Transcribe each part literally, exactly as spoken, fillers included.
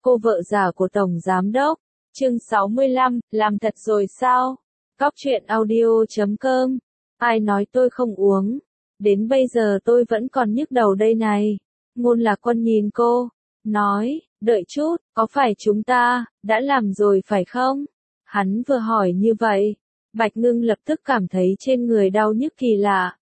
cô vợ già của Tổng Giám Đốc. Chương sáu mươi lăm, làm thật rồi sao? Cóc truyện audio chấm com. Ai nói tôi không uống? Đến bây giờ tôi vẫn còn nhức đầu đây này. Ngôn Lạc Quân nhìn cô, nói, đợi chút, có phải chúng ta đã làm rồi phải không? Hắn vừa hỏi như vậy, Bạch Ngưng lập tức cảm thấy trên người đau nhức kỳ lạ.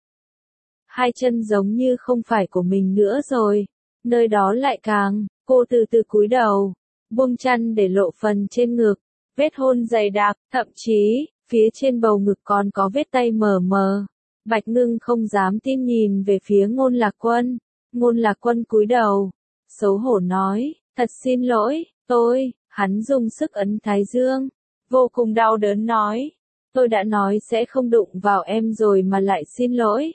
Hai chân giống như không phải của mình nữa rồi, nơi đó lại càng, cô từ từ cúi đầu, buông chăn để lộ phần trên ngực, vết hôn dày đặc, thậm chí, phía trên bầu ngực còn có vết tay mờ mờ. Bạch Ngưng không dám tin nhìn về phía Ngôn Lạc Quân. Ngôn Lạc Quân cúi đầu, xấu hổ nói, thật xin lỗi, tôi, hắn dùng sức ấn thái dương, vô cùng đau đớn nói, tôi đã nói sẽ không đụng vào em rồi mà lại xin lỗi.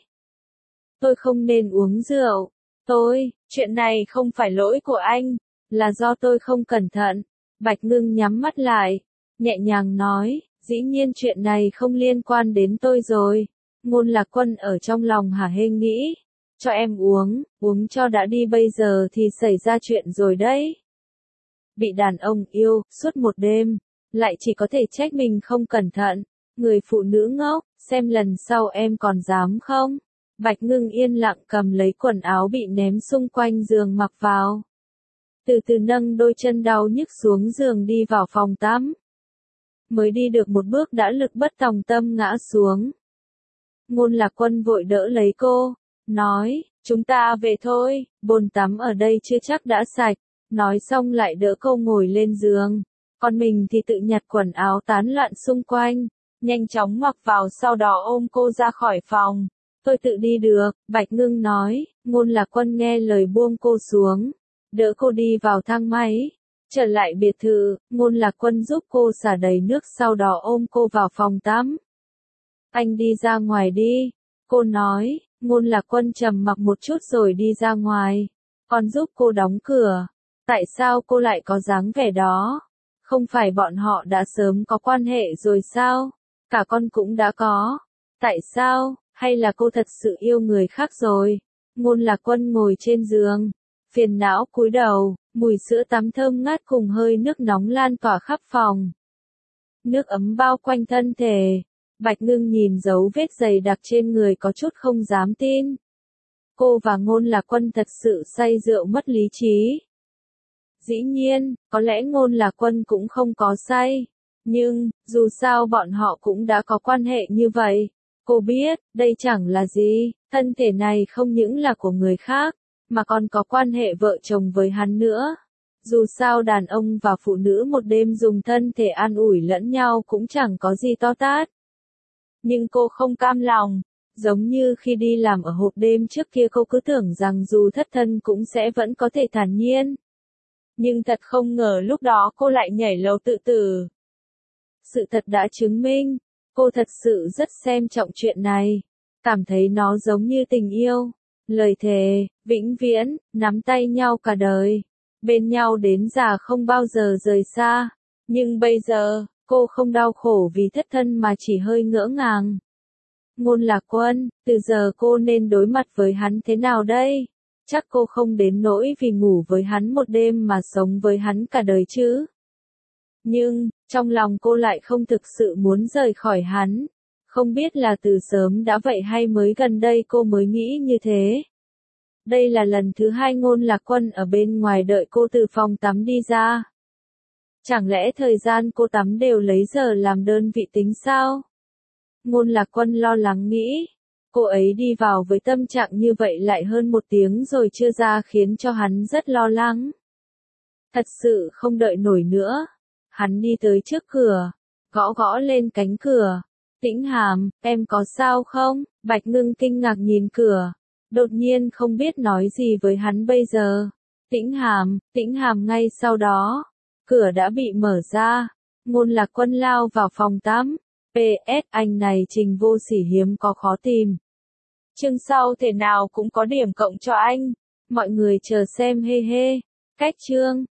Tôi không nên uống rượu, tôi, chuyện này không phải lỗi của anh, là do tôi không cẩn thận. Bạch Ngưng nhắm mắt lại, nhẹ nhàng nói, dĩ nhiên chuyện này không liên quan đến tôi rồi. Ngôn Lạc Quân ở trong lòng hả hê nghĩ, cho em uống, uống cho đã đi, bây giờ thì xảy ra chuyện rồi đấy. Bị đàn ông yêu, suốt một đêm, lại chỉ có thể trách mình không cẩn thận, người phụ nữ ngốc, xem lần sau em còn dám không? Bạch Ngưng yên lặng cầm lấy quần áo bị ném xung quanh giường mặc vào. Từ từ nâng đôi chân đau nhức xuống giường đi vào phòng tắm. Mới đi được một bước đã lực bất tòng tâm ngã xuống. Ngôn Lạc Quân vội đỡ lấy cô, nói, chúng ta về thôi, bồn tắm ở đây chưa chắc đã sạch. Nói xong lại đỡ cô ngồi lên giường, còn mình thì tự nhặt quần áo tán loạn xung quanh, nhanh chóng mặc vào sau đó ôm cô ra khỏi phòng. Tôi tự đi được, Bạch Ngưng nói. Ngôn Lạc Quân nghe lời buông cô xuống, đỡ cô đi vào thang máy. Trở lại biệt thự, Ngôn Lạc Quân giúp cô xả đầy nước sau đó ôm cô vào phòng tắm. Anh đi ra ngoài đi, cô nói. Ngôn Lạc Quân trầm mặc một chút rồi đi ra ngoài, còn giúp cô đóng cửa. Tại sao cô lại có dáng vẻ đó? Không phải bọn họ đã sớm có quan hệ rồi sao? Cả con cũng đã có. Tại sao? Hay là cô thật sự yêu người khác rồi? Ngôn Lạc Quân ngồi trên giường, phiền não cúi đầu, mùi sữa tắm thơm ngát cùng hơi nước nóng lan tỏa khắp phòng. Nước ấm bao quanh thân thể. Bạch Ngưng nhìn dấu vết dày đặc trên người có chút không dám tin. Cô và Ngôn Lạc Quân thật sự say rượu mất lý trí. Dĩ nhiên, có lẽ Ngôn Lạc Quân cũng không có say. Nhưng, dù sao bọn họ cũng đã có quan hệ như vậy. Cô biết, đây chẳng là gì, thân thể này không những là của người khác, mà còn có quan hệ vợ chồng với hắn nữa. Dù sao đàn ông và phụ nữ một đêm dùng thân thể an ủi lẫn nhau cũng chẳng có gì to tát. Nhưng cô không cam lòng, giống như khi đi làm ở hộp đêm trước kia cô cứ tưởng rằng dù thất thân cũng sẽ vẫn có thể thản nhiên. Nhưng thật không ngờ lúc đó cô lại nhảy lầu tự tử. Sự thật đã chứng minh, cô thật sự rất xem trọng chuyện này, cảm thấy nó giống như tình yêu, lời thề, vĩnh viễn, nắm tay nhau cả đời, bên nhau đến già không bao giờ rời xa. Nhưng bây giờ, cô không đau khổ vì thất thân mà chỉ hơi ngỡ ngàng. Ngôn Lạc Quân, từ giờ cô nên đối mặt với hắn thế nào đây? Chắc cô không đến nỗi vì ngủ với hắn một đêm mà sống với hắn cả đời chứ. Nhưng, trong lòng cô lại không thực sự muốn rời khỏi hắn. Không biết là từ sớm đã vậy hay mới gần đây cô mới nghĩ như thế. Đây là lần thứ hai Ngôn Lạc Quân ở bên ngoài đợi cô từ phòng tắm đi ra. Chẳng lẽ thời gian cô tắm đều lấy giờ làm đơn vị tính sao? Ngôn Lạc Quân lo lắng nghĩ. Cô ấy đi vào với tâm trạng như vậy lại hơn một tiếng rồi chưa ra khiến cho hắn rất lo lắng. Thật sự không đợi nổi nữa. Hắn đi tới trước cửa, gõ gõ lên cánh cửa. Tĩnh Hàm, em có sao không? Bạch Ngưng kinh ngạc nhìn cửa, đột nhiên không biết nói gì với hắn bây giờ. Tĩnh Hàm, Tĩnh Hàm ngay sau đó, cửa đã bị mở ra. Ngôn Lạc Quân lao vào phòng tắm. pê ét anh này Trình Vô Sỉ hiếm có khó tìm. Chương sau thể nào cũng có điểm cộng cho anh. Mọi người chờ xem hê hê. Cách chương.